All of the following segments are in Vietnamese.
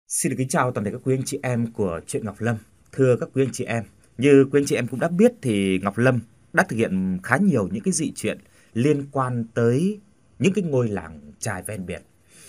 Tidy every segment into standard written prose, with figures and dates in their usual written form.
Xin được kính chào toàn thể các quý anh chị em của Truyện Ngọc Lâm. Thưa các quý anh chị em, như quý anh chị em cũng đã biết thì Ngọc Lâm đã thực hiện khá nhiều những cái dị chuyện liên quan tới những cái ngôi làng chài ven biển.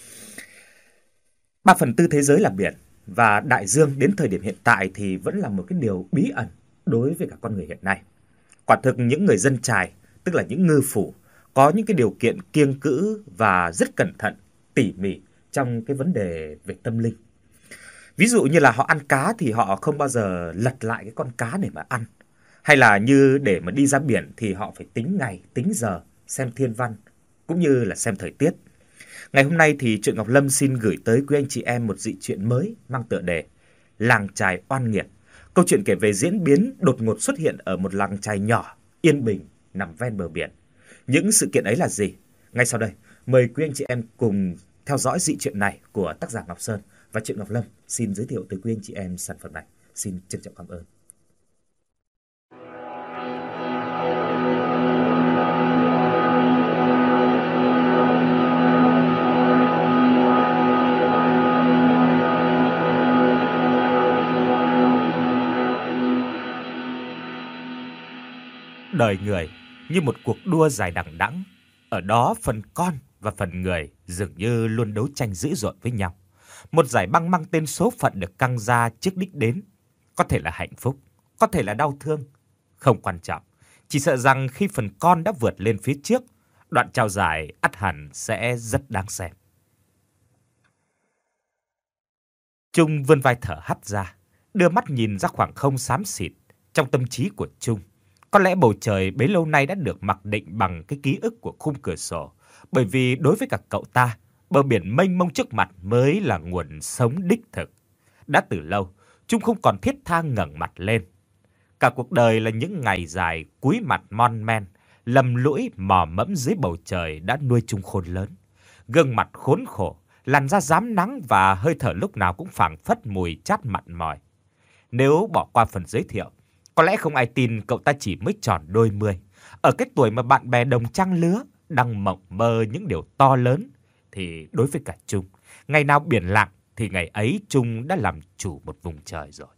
3/4 thế giới là biển và đại dương đến thời điểm hiện tại thì vẫn là một cái điều bí ẩn đối với cả con người hiện nay. Quả thực những người dân chài, tức là những ngư phủ, có những cái điều kiện kiêng cữ và rất cẩn thận, tỉ mỉ trong cái vấn đề về tâm linh. Ví dụ như là họ ăn cá thì họ không bao giờ lật lại cái con cá để mà ăn. Hay là như để mà đi ra biển thì họ phải tính ngày, tính giờ, xem thiên văn, cũng như là xem thời tiết. Ngày hôm nay thì Truyện Ngọc Lâm xin gửi tới quý anh chị em một dị chuyện mới mang tựa đề Làng chài oan nghiệt. Câu chuyện kể về diễn biến đột ngột xuất hiện ở một làng chài nhỏ, yên bình, nằm ven bờ biển. Những sự kiện ấy là gì? Ngay sau đây, mời quý anh chị em cùng theo dõi dị chuyện này của tác giả Ngọc Sơn. Và Truyện Ngọc Lâm xin giới thiệu tới quý anh chị em sản phẩm này. Xin trân trọng cảm ơn. Đời người như một cuộc đua dài đằng đẵng, ở đó phần con và phần người dường như luôn đấu tranh dữ dội với nhau. Một giải băng mang tên số phận được căng ra trước đích đến, có thể là hạnh phúc, có thể là đau thương, không quan trọng. Chỉ sợ rằng khi phần con đã vượt lên phía trước, đoạn trao giải ắt hẳn sẽ rất đáng xem. Trung vươn vai thở hắt ra, đưa mắt nhìn ra khoảng không xám xịt. Trong tâm trí của Trung, có lẽ bầu trời bấy lâu nay đã được mặc định bằng cái ký ức của khung cửa sổ, bởi vì đối với cả cậu ta, bờ biển mênh mông trước mặt mới là nguồn sống đích thực. Đã từ lâu, Trung không còn thiết tha ngẩng mặt lên. Cả cuộc đời là những ngày dài cúi mặt mon men, lầm lũi mò mẫm dưới bầu trời đã nuôi Trung khôn lớn. Gương mặt khốn khổ, làn da rám nắng và hơi thở lúc nào cũng phảng phất mùi chát mặn mòi. Nếu bỏ qua phần giới thiệu, có lẽ không ai tin cậu ta chỉ mới tròn đôi mươi. Ở cái tuổi mà bạn bè đồng trang lứa đang mộng mơ những điều to lớn, thì đối với cả Trung, ngày nào biển lặng thì ngày ấy Trung đã làm chủ một vùng trời rồi.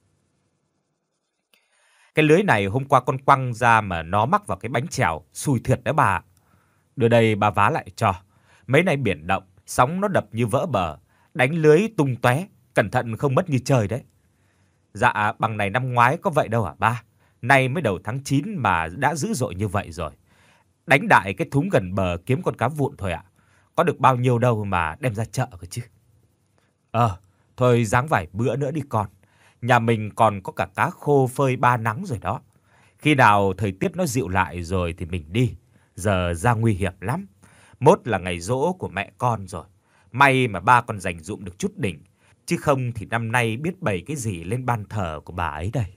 Cái lưới này hôm qua con quăng ra mà nó mắc vào cái bánh chèo, xui thiệt đấy bà. Đưa đây bà vá lại cho. Mấy nay biển động, sóng nó đập như vỡ bờ, đánh lưới tung tóe, cẩn thận không mất như trời đấy. Dạ bằng này năm ngoái có vậy đâu hả ba? Nay mới đầu tháng 9 mà đã dữ dội như vậy rồi. Đánh đại cái thúng gần bờ kiếm con cá vụn thôi ạ. Có được bao nhiêu đâu mà đem ra chợ cơ chứ. Thôi ráng vài bữa nữa đi con. Nhà mình còn có cả cá khô phơi ba nắng rồi đó. Khi nào thời tiết nó dịu lại rồi thì mình đi. Giờ ra nguy hiểm lắm. Mốt là ngày giỗ của mẹ con rồi. May mà ba con dành dụm được chút đỉnh. Chứ không thì năm nay biết bày cái gì lên ban thờ của bà ấy đây.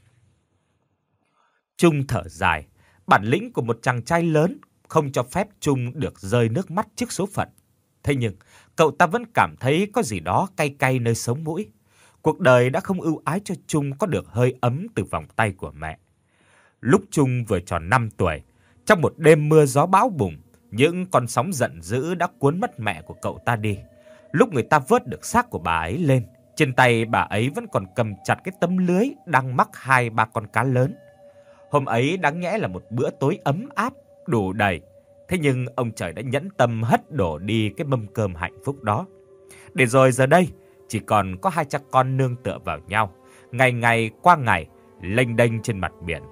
Trung thở dài. Bản lĩnh của một chàng trai lớn không cho phép Trung được rơi nước mắt trước số phận. Thế nhưng, cậu ta vẫn cảm thấy có gì đó cay cay nơi sống mũi. Cuộc đời đã không ưu ái cho Trung có được hơi ấm từ vòng tay của mẹ. Lúc Trung vừa tròn 5 tuổi, trong một đêm mưa gió bão bùng, những con sóng giận dữ đã cuốn mất mẹ của cậu ta đi. Lúc người ta vớt được xác của bà ấy lên, trên tay bà ấy vẫn còn cầm chặt cái tấm lưới đang mắc 2-3 con cá lớn. Hôm ấy đáng nhẽ là một bữa tối ấm áp, đủ đầy. Thế nhưng ông trời đã nhẫn tâm hất đổ đi cái mâm cơm hạnh phúc đó. Để rồi giờ đây, chỉ còn có hai cha con nương tựa vào nhau, ngày ngày qua ngày, lênh đênh trên mặt biển.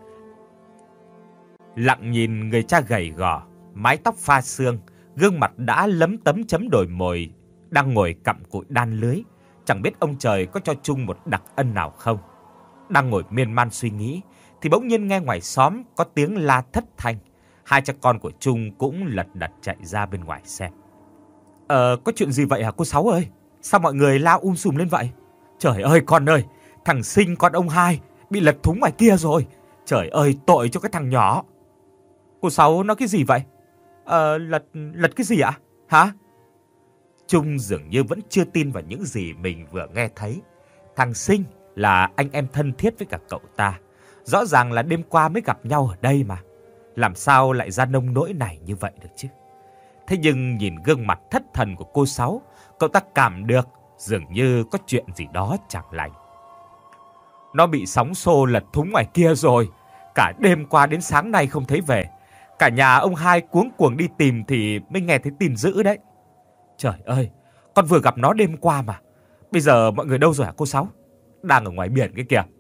Lặng nhìn người cha gầy gò, mái tóc pha sương, gương mặt đã lấm tấm chấm đồi mồi, đang ngồi cặm cụi đan lưới. Chẳng biết ông trời có cho Trung một đặc ân nào không. Đang ngồi miên man suy nghĩ, thì bỗng nhiên nghe ngoài xóm có tiếng la thất thanh. Hai cha con của Trung cũng lật đật chạy ra bên ngoài xem. Có chuyện gì vậy hả cô Sáu ơi? Sao mọi người la sùm lên vậy? Trời ơi con ơi, thằng Sinh con ông Hai bị lật thúng ngoài kia rồi. Trời ơi tội cho cái thằng nhỏ. Cô Sáu nói cái gì vậy? Lật cái gì ạ? Hả? Trung dường như vẫn chưa tin vào những gì mình vừa nghe thấy. Thằng Sinh là anh em thân thiết với cả cậu ta. Rõ ràng là đêm qua mới gặp nhau ở đây mà. Làm sao lại ra nông nỗi này như vậy được chứ? Thế nhưng nhìn gương mặt thất thần của cô Sáu, cậu ta cảm được dường như có chuyện gì đó chẳng lành. Nó bị sóng xô lật thúng ngoài kia rồi, cả đêm qua đến sáng nay không thấy về. Cả nhà ông Hai cuống cuồng đi tìm thì mới nghe thấy tin dữ đấy. Trời ơi, con vừa gặp nó đêm qua mà. Bây giờ mọi người đâu rồi hả cô Sáu? Đang ở ngoài biển cái kìa.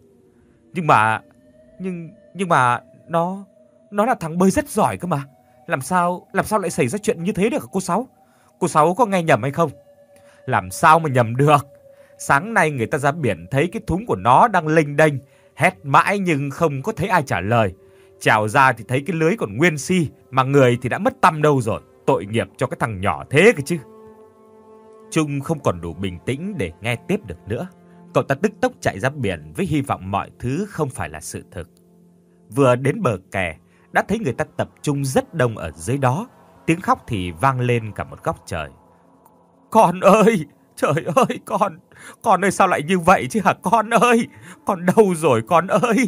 Nhưng mà nó là thằng bơi rất giỏi cơ mà. Làm sao lại xảy ra chuyện như thế được hả cô Sáu? Cô Sáu có nghe nhầm hay không? Làm sao mà nhầm được? Sáng nay người ta ra biển thấy cái thúng của nó đang lênh đênh, hét mãi nhưng không có thấy ai trả lời. Chào ra thì thấy cái lưới còn nguyên si, mà người thì đã mất tăm đâu rồi. Tội nghiệp cho cái thằng nhỏ thế cơ chứ. Trung không còn đủ bình tĩnh để nghe tiếp được nữa. Cậu ta tức tốc chạy ra biển với hy vọng mọi thứ không phải là sự thực. Vừa đến bờ kè, đã thấy người ta tập trung rất đông ở dưới đó. Tiếng khóc thì vang lên cả một góc trời. Con ơi! Trời ơi, con ơi sao lại như vậy chứ hả con ơi? Con đâu rồi con ơi?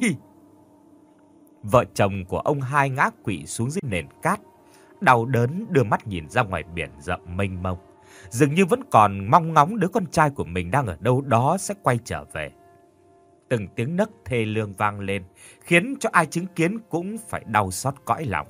Vợ chồng của ông Hai ngã quỵ xuống dưới nền cát, đau đớn đưa mắt nhìn ra ngoài biển rộng mênh mông, dường như vẫn còn mong ngóng đứa con trai của mình đang ở đâu đó sẽ quay trở về. Từng tiếng nấc thê lương vang lên, khiến cho ai chứng kiến cũng phải đau xót cõi lòng.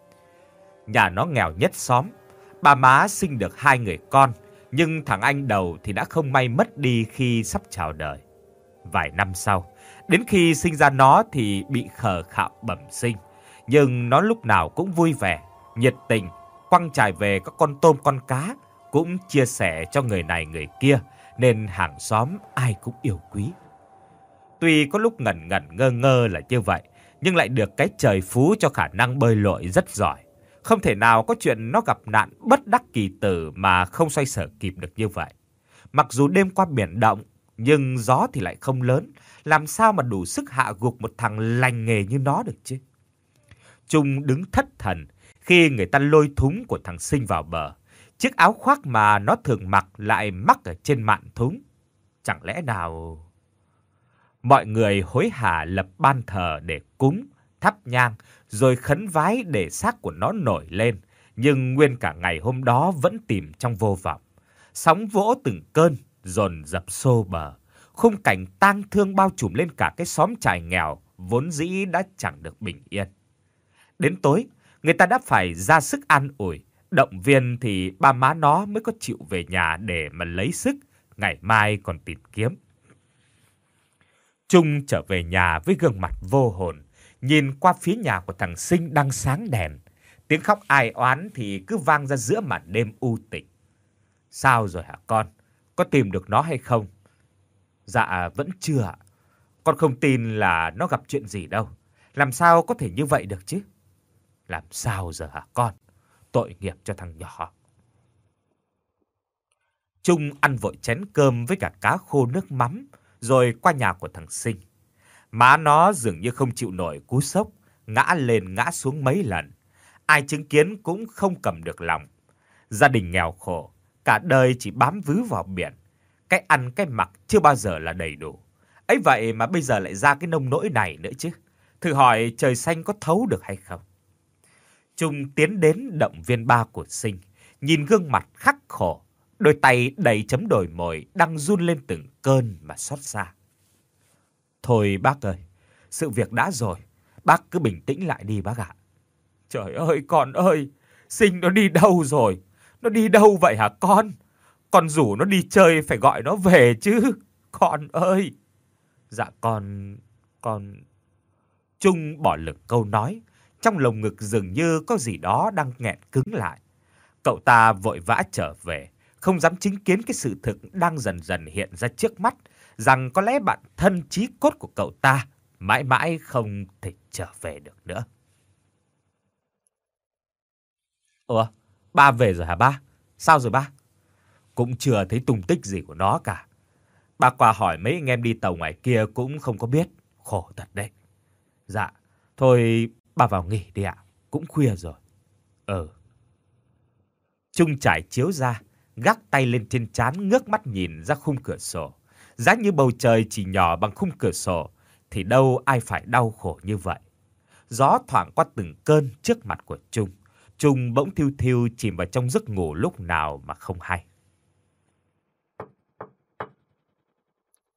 Nhà nó nghèo nhất xóm, bà má sinh được 2 người con, nhưng thằng anh đầu thì đã không may mất đi khi sắp chào đời. Vài năm sau, đến khi sinh ra nó thì bị khờ khạo bẩm sinh, nhưng nó lúc nào cũng vui vẻ, nhiệt tình, quăng trải về các con tôm con cá, cũng chia sẻ cho người này người kia, nên hàng xóm ai cũng yêu quý. Tuy có lúc ngẩn ngẩn ngơ ngơ là như vậy, nhưng lại được cái trời phú cho khả năng bơi lội rất giỏi. Không thể nào có chuyện nó gặp nạn bất đắc kỳ tử mà không xoay sở kịp được như vậy. Mặc dù đêm qua biển động, nhưng gió thì lại không lớn, làm sao mà đủ sức hạ gục một thằng lành nghề như nó được chứ? Trung đứng thất thần khi người ta lôi thúng của thằng Sinh vào bờ. Chiếc áo khoác mà nó thường mặc lại mắc ở trên mạn thúng. Chẳng lẽ nào... Mọi người hối hả lập ban thờ để cúng, thắp nhang, rồi khấn vái để xác của nó nổi lên. Nhưng nguyên cả ngày hôm đó vẫn tìm trong vô vọng. Sóng vỗ từng cơn, dồn dập xô bờ. Khung cảnh tang thương bao trùm lên cả cái xóm trài nghèo, vốn dĩ đã chẳng được bình yên. Đến tối, người ta đã phải ra sức an ủi, động viên thì ba má nó mới có chịu về nhà để mà lấy sức, ngày mai còn tìm kiếm. Trung trở về nhà với gương mặt vô hồn, nhìn qua phía nhà của thằng Sinh đang sáng đèn. Tiếng khóc ai oán thì cứ vang ra giữa màn đêm u tịch. Sao rồi hả con? Có tìm được nó hay không? Dạ vẫn chưa ạ. Con không tin là nó gặp chuyện gì đâu. Làm sao có thể như vậy được chứ? Làm sao giờ hả con? Tội nghiệp cho thằng nhỏ. Trung ăn vội chén cơm với cả cá khô nước mắm, rồi qua nhà của thằng Sinh. Má nó dường như không chịu nổi cú sốc, ngã lên ngã xuống mấy lần. Ai chứng kiến cũng không cầm được lòng. Gia đình nghèo khổ, cả đời chỉ bám víu vào biển. Cái ăn cái mặc chưa bao giờ là đầy đủ. Ấy vậy mà bây giờ lại ra cái nông nỗi này nữa chứ. Thử hỏi trời xanh có thấu được hay không? Trung tiến đến động viên ba của Sinh, nhìn gương mặt khắc khổ, đôi tay đầy chấm đồi mồi đang run lên từng cơn mà xót xa. Thôi bác ơi, sự việc đã rồi, bác cứ bình tĩnh lại đi bác ạ. Trời ơi con ơi, Sinh nó đi đâu rồi? Nó đi đâu vậy hả con? Con rủ nó đi chơi phải gọi nó về chứ. Con ơi. Dạ con... Trung bỏ lửng câu nói, trong lồng ngực dường như có gì đó đang nghẹn cứng lại. Cậu ta vội vã trở về, không dám chứng kiến cái sự thực đang dần dần hiện ra trước mắt, rằng có lẽ bạn thân chí cốt của cậu ta mãi mãi không thể trở về được nữa. Ủa, ba về rồi hả ba? Sao rồi ba? Cũng chưa thấy tung tích gì của nó cả. Ba qua hỏi mấy anh em đi tàu ngoài kia cũng không có biết. Khổ thật đấy. Dạ, thôi ba vào nghỉ đi ạ. Cũng khuya rồi. Trung trải chiếu ra, gác tay lên trên trán ngước mắt nhìn ra khung cửa sổ. Giá như bầu trời chỉ nhỏ bằng khung cửa sổ, thì đâu ai phải đau khổ như vậy. Gió thoảng qua từng cơn trước mặt của Trung. Trung bỗng thiu thiu chìm vào trong giấc ngủ lúc nào mà không hay.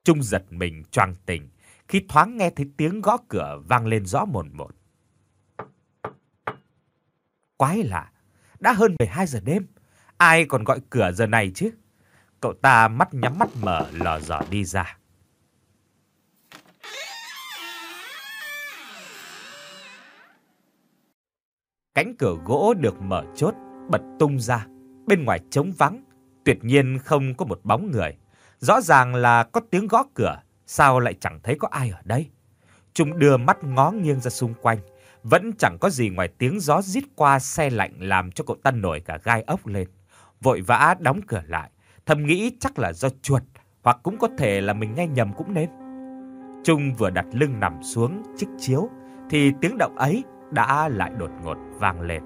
Trung giật mình choàng tỉnh khi thoáng nghe thấy tiếng gõ cửa vang lên rõ mồn một. Quái lạ, đã hơn 12 giờ đêm, ai còn gọi cửa giờ này chứ? Cậu ta mắt nhắm mắt mở lò dò đi ra. Cánh cửa gỗ được mở chốt, bật tung ra. Bên ngoài trống vắng, tuyệt nhiên không có một bóng người. Rõ ràng là có tiếng gõ cửa, sao lại chẳng thấy có ai ở đây? Trung đưa mắt ngó nghiêng ra xung quanh, vẫn chẳng có gì ngoài tiếng gió rít qua se lạnh làm cho cậu ta nổi cả gai ốc lên. Vội vã đóng cửa lại, thầm nghĩ chắc là do chuột, hoặc cũng có thể là mình nghe nhầm cũng nên. Trung vừa đặt lưng nằm xuống chiếc chiếu thì tiếng động ấy đã lại đột ngột vang lên.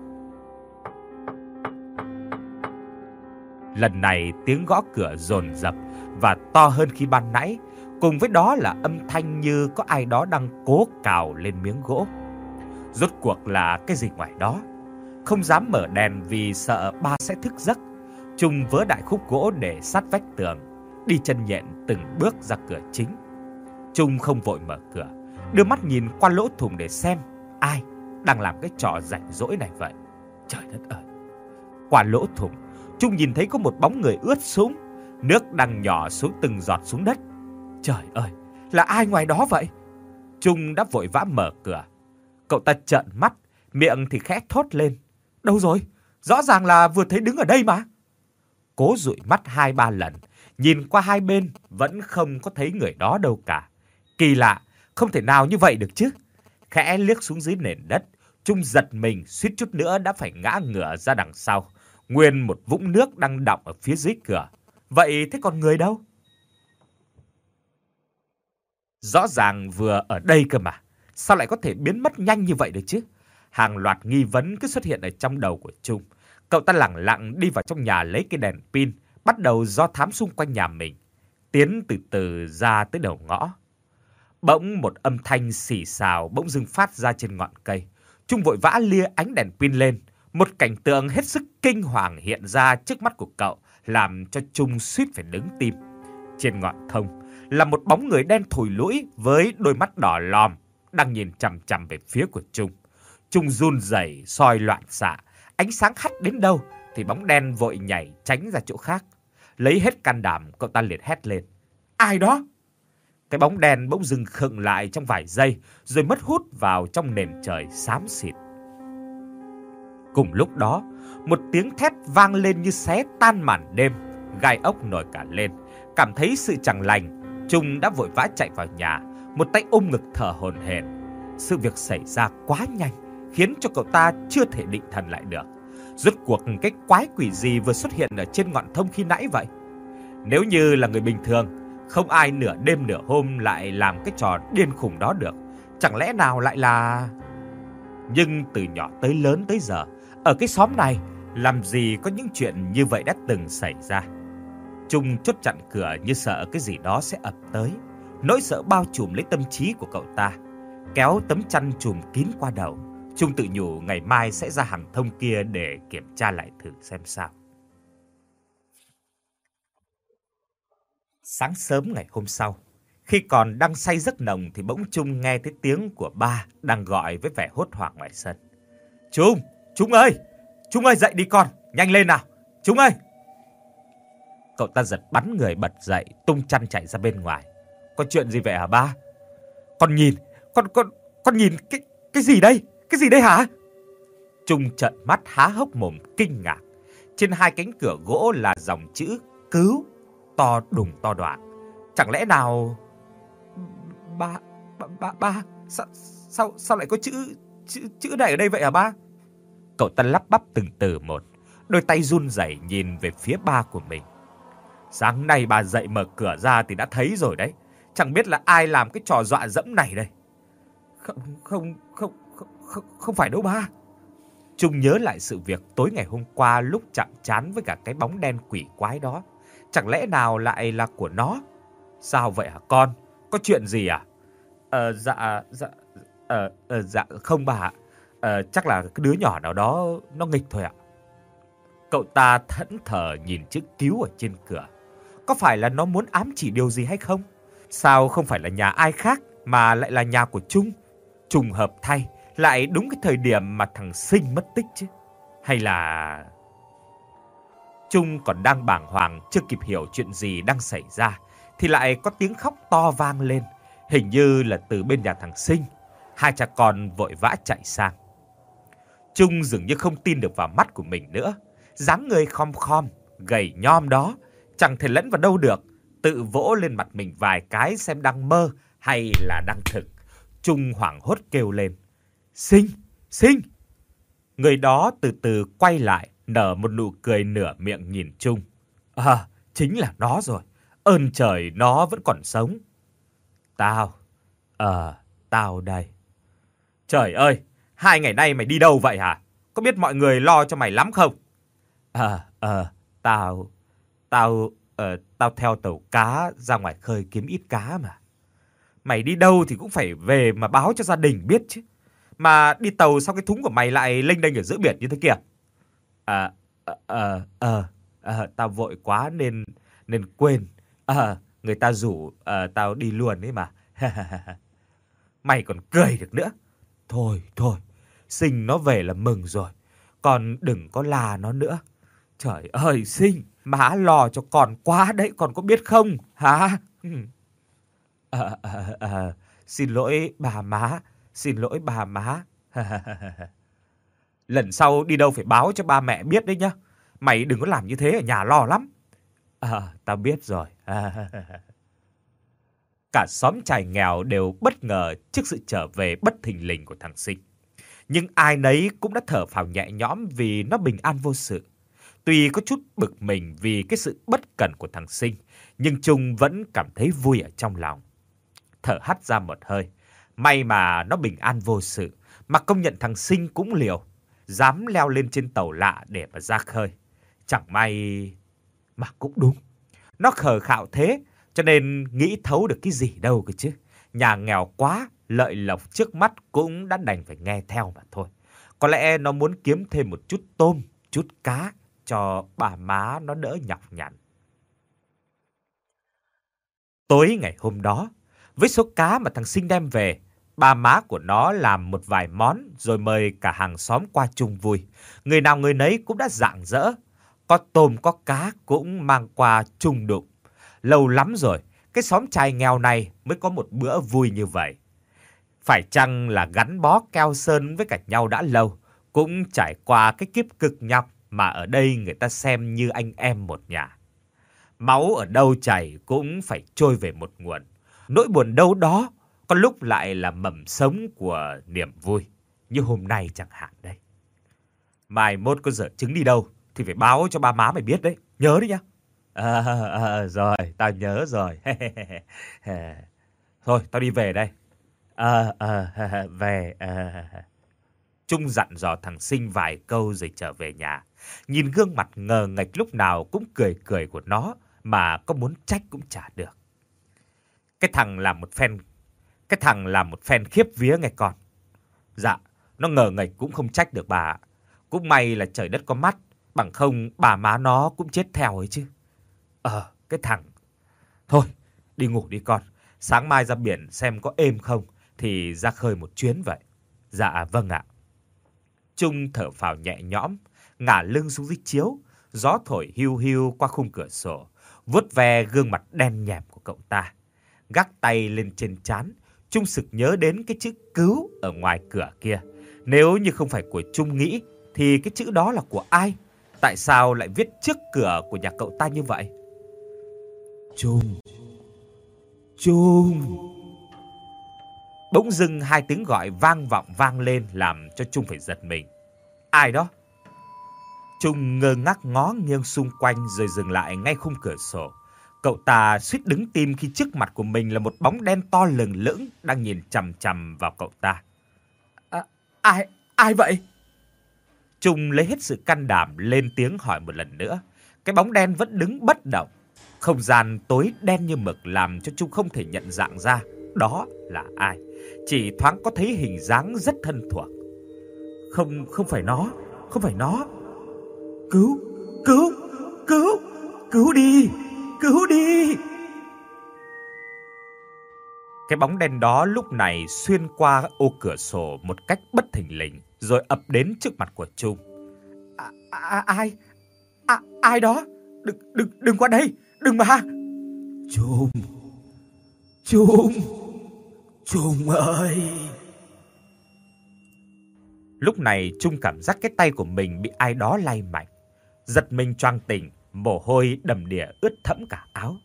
Lần này tiếng gõ cửa dồn dập và to hơn khi ban nãy, cùng với đó là âm thanh như có ai đó đang cố cào lên miếng gỗ. Rốt cuộc là cái gì ngoài đó? Không dám mở đèn vì sợ ba sẽ thức giấc. Trung vớ đại khúc gỗ để sát vách tường, đi chân nhện từng bước ra cửa chính. Trung không vội mở cửa, đưa mắt nhìn qua lỗ thủng để xem ai đang làm cái trò rảnh rỗi này vậy. Trời đất ơi! Qua lỗ thủng, Trung nhìn thấy có một bóng người ướt sũng, nước đang nhỏ xuống từng giọt xuống đất. Trời ơi, là ai ngoài đó vậy? Trung đã vội vã mở cửa. Cậu ta trợn mắt, miệng thì khẽ thốt lên. Đâu rồi? Rõ ràng là vừa thấy đứng ở đây mà. Cố dụi mắt 2-3 lần, nhìn qua hai bên vẫn không có thấy người đó đâu cả. Kỳ lạ, không thể nào như vậy được chứ. Khẽ liếc xuống dưới nền đất, Trung giật mình suýt chút nữa đã phải ngã ngửa ra đằng sau. Nguyên một vũng nước đang đọng ở phía dưới cửa. Vậy thế còn người đâu? Rõ ràng vừa ở đây cơ mà. Sao lại có thể biến mất nhanh như vậy được chứ? Hàng loạt nghi vấn cứ xuất hiện ở trong đầu của Trung. Cậu ta lẳng lặng đi vào trong nhà lấy cái đèn pin, bắt đầu do thám xung quanh nhà mình, tiến từ từ ra tới đầu ngõ. Bỗng một âm thanh xì xào bỗng dưng phát ra trên ngọn cây. Trung vội vã lia ánh đèn pin lên. Một cảnh tượng hết sức kinh hoàng hiện ra trước mắt của cậu, làm cho Trung suýt phải đứng tim. Trên ngọn thông là một bóng người đen thùi lũi với đôi mắt đỏ lòm, đang nhìn chằm chằm về phía của Trung. Trung run rẩy soi loạn xạ, ánh sáng hắt đến đâu thì bóng đen vội nhảy tránh ra chỗ khác. Lấy hết can đảm, cậu ta liệt hét lên. Ai đó? Cái bóng đen bỗng dưng khựng lại trong vài giây, rồi mất hút vào trong nền trời xám xịt. Cùng lúc đó, một tiếng thét vang lên như xé tan màn đêm, gai ốc nổi cả lên. Cảm thấy sự chẳng lành, Trung đã vội vã chạy vào nhà, một tay ôm ngực thở hổn hển. Sự việc xảy ra quá nhanh, khiến cho cậu ta chưa thể định thần lại được. Rốt cuộc cái quái quỷ gì vừa xuất hiện ở trên ngọn thông khi nãy vậy? Nếu như là người bình thường, không ai nửa đêm nửa hôm lại làm cái trò điên khùng đó được. Chẳng lẽ nào lại là... Nhưng từ nhỏ tới lớn tới giờ, ở cái xóm này, làm gì có những chuyện như vậy đã từng xảy ra. Trung chốt chặn cửa như sợ cái gì đó sẽ ập tới. Nỗi sợ bao trùm lấy tâm trí của cậu ta. Kéo tấm chăn trùm kín qua đầu, Trung tự nhủ ngày mai sẽ ra hàng thông kia để kiểm tra lại thử xem sao. Sáng sớm ngày hôm sau, khi còn đang say giấc nồng thì bỗng Trung nghe thấy tiếng của ba đang gọi với vẻ hốt hoảng ngoài sân. Trung ơi! Trung ơi dậy đi con, nhanh lên nào! Trung ơi! Cậu ta giật bắn người bật dậy, tung chăn chạy ra bên ngoài. Có chuyện gì vậy hả ba? Con nhìn cái gì đây? Cái gì đây hả? Trung trợn mắt há hốc mồm kinh ngạc. Trên hai cánh cửa gỗ là dòng chữ cứu to đùng to đoạn. Chẳng lẽ nào ba sao lại có chữ này ở đây vậy hả ba? Cậu ta lắp bắp từng từ một, đôi tay run rẩy nhìn về phía ba của mình. Sáng nay bà dậy mở cửa ra thì đã thấy rồi đấy. Chẳng biết là ai làm cái trò dọa dẫm này đây. Không phải đâu ba. Trung nhớ lại sự việc tối ngày hôm qua lúc chạm trán với cả cái bóng đen quỷ quái đó. Chẳng lẽ nào lại là của nó? Sao vậy hả con? Có chuyện gì à? Dạ không bà ạ. Chắc là cái đứa nhỏ nào đó nó nghịch thôi ạ. Cậu ta thẫn thờ nhìn chữ cứu ở trên cửa. Có phải là nó muốn ám chỉ điều gì hay không? Sao không phải là nhà ai khác mà lại là nhà của Trung? Trùng hợp thay, lại đúng cái thời điểm mà thằng Sinh mất tích chứ. Hay là... Trung còn đang bàng hoàng chưa kịp hiểu chuyện gì đang xảy ra thì lại có tiếng khóc to vang lên, hình như là từ bên nhà thằng Sinh. Hai cha con vội vã chạy sang. Trung dường như không tin được vào mắt của mình nữa. Dáng người khom khom, gầy nhom đó chẳng thể lẫn vào đâu được, tự vỗ lên mặt mình vài cái xem đang mơ hay là đang thực. Trung hoảng hốt kêu lên: "Sinh, Sinh!" Người đó từ từ quay lại, nở một nụ cười nửa miệng nhìn Trung. Chính là nó rồi. Ơn trời nó vẫn còn sống. Tao đây. Trời ơi, 2 ngày nay mày đi đâu vậy hả? Có biết mọi người lo cho mày lắm không? Tao theo tàu cá ra ngoài khơi kiếm ít cá mà. Mày đi đâu thì cũng phải về mà báo cho gia đình biết chứ. Mà đi tàu sao cái thúng của mày lại lênh đênh ở giữa biển như thế kìa? Tao vội quá nên quên. Người ta rủ tao đi luôn ấy mà. Mày còn cười được nữa. Thôi, Sinh nó về là mừng rồi. Con đừng có la nó nữa. Trời ơi, Sinh, má lo cho con quá đấy, con có biết không? Hả? Xin lỗi bà má. Lần sau đi đâu phải báo cho ba mẹ biết đấy nhá. Mày đừng có làm như thế, ở nhà lo lắm. Tao biết rồi. Cả xóm chài nghèo đều bất ngờ trước sự trở về bất thình lình của thằng Sinh. Nhưng ai nấy cũng đã thở phào nhẹ nhõm vì nó bình an vô sự. Tuy có chút bực mình vì cái sự bất cẩn của thằng Sinh, nhưng Trung vẫn cảm thấy vui ở trong lòng. Thở hắt ra một hơi. May mà nó bình an vô sự, mà công nhận thằng Sinh cũng liều, dám leo lên trên tàu lạ để mà ra khơi. Chẳng may... Mà cũng đúng, nó khờ khạo thế, cho nên nghĩ thấu được cái gì đâu cơ chứ. Nhà nghèo quá, lợi lộc trước mắt cũng đã đành phải nghe theo mà thôi. Có lẽ nó muốn kiếm thêm một chút tôm, chút cá cho bà má nó đỡ nhọc nhằn. Tối ngày hôm đó, với số cá mà thằng Sinh đem về, bà má của nó làm một vài món rồi mời cả hàng xóm qua chung vui. Người nào người nấy cũng đã rạng rỡ. Có tôm có cá cũng mang qua chung đụng. Lâu lắm rồi, cái xóm chài nghèo này mới có một bữa vui như vậy. Phải chăng là gắn bó keo sơn với cả nhau đã lâu, cũng trải qua cái kiếp cực nhọc mà ở đây người ta xem như anh em một nhà. Máu ở đâu chảy cũng phải trôi về một nguồn. Nỗi buồn đâu đó có lúc lại là mầm sống của niềm vui, như hôm nay chẳng hạn đây. Mai mốt có dở trứng đi đâu thì phải báo cho ba má mày biết đấy, nhớ đấy nhá. Rồi, tao nhớ rồi. Thôi, tao đi về đây. Về. Trung dặn dò thằng Sinh vài câu rồi trở về nhà. Nhìn gương mặt ngờ nghệch lúc nào cũng cười cười của nó mà có muốn trách cũng chả được. Cái thằng làm một phen khiếp vía nghe con. Dạ, nó ngờ nghệch cũng không trách được bà ạ. Cũng may là trời đất có mắt, bằng không bà má nó cũng chết theo ấy chứ. Cái thằng... Thôi, đi ngủ đi con. Sáng mai ra biển xem có êm không thì ra khơi một chuyến vậy. Dạ vâng ạ. Trung thở phào nhẹ nhõm, ngả lưng xuống dưới chiếu, gió thổi hiu hiu qua khung cửa sổ, vuốt ve gương mặt đen nhèm của cậu ta. Gác tay lên trên trán, Trung sực nhớ đến cái chữ cứu ở ngoài cửa kia. Nếu như không phải của Trung nghĩ thì cái chữ đó là của ai? Tại sao lại viết trước cửa của nhà cậu ta như vậy? Trung. Bỗng dưng 2 tiếng gọi vang lên làm cho Trung phải giật mình. Ai đó? Trung ngơ ngác ngó nghiêng xung quanh rồi dừng lại ngay khung cửa sổ. Cậu ta suýt đứng tim khi trước mặt của mình là một bóng đen to lừng lững đang nhìn chằm chằm vào cậu ta. Ai vậy? Trung lấy hết sự can đảm lên tiếng hỏi một lần nữa. Cái bóng đen vẫn đứng bất động. Không gian tối đen như mực làm cho Trung không thể nhận dạng ra đó là ai. Chỉ thoáng có thấy hình dáng rất thân thuộc. Không phải nó. Cứu đi. Cái bóng đen đó lúc này xuyên qua ô cửa sổ một cách bất thình lình rồi ập đến trước mặt của Trung. Ai? Ai đó? Đừng qua đây, đừng mà. Trung, Trung, Trung ơi. Lúc này Trung cảm giác cái tay của mình bị ai đó lay mạnh. Giật mình choàng tỉnh, mồ hôi đầm đìa ướt thẫm cả áo.